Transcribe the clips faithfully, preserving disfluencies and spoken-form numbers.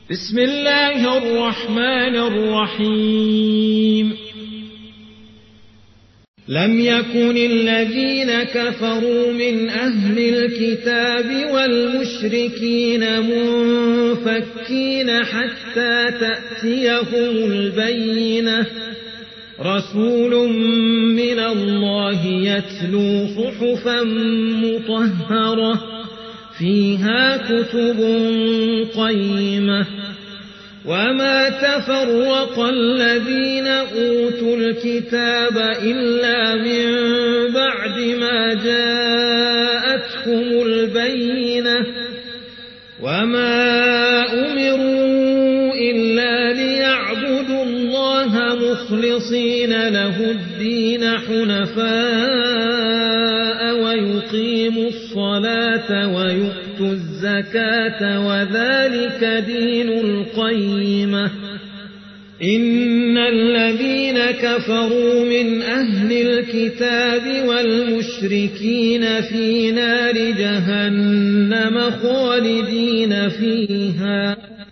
بسم الله الرحمن الرحيم لم يكن الذين كفروا من أهل الكتاب والمشركين منفكين حتى تأتيهم البينة رسول من الله يتلو صحفا مطهرة فيها كتب قيمة وما تفرق الذين أوتوا الكتاب إلا من بعد ما جاءتهم البينة وما أمروا إلا ليعبدوا الله مخلصين له الدين حنفاء ويقيموا الصلاة ويؤتوا الزكاة وذلك دين القيمة إن الذين كفروا من أهل الكتاب والمشركين في نار جهنم خالدين فيها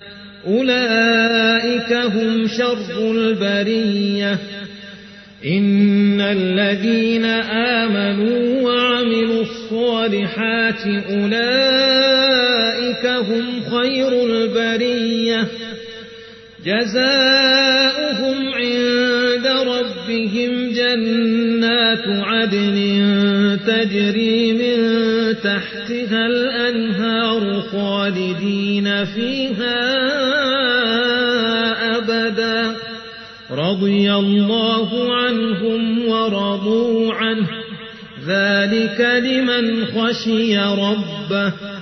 أولئك هم شر البرية إن الذين آمنوا وعملوا الصالحات أولئك هم خير البرية جزاؤهم عند ربهم جنات عدن تجري من تحتها الأنهار خالدين فيها أبدا رضي الله عنهم ورضوا عنه ذلك لمن خشي ربه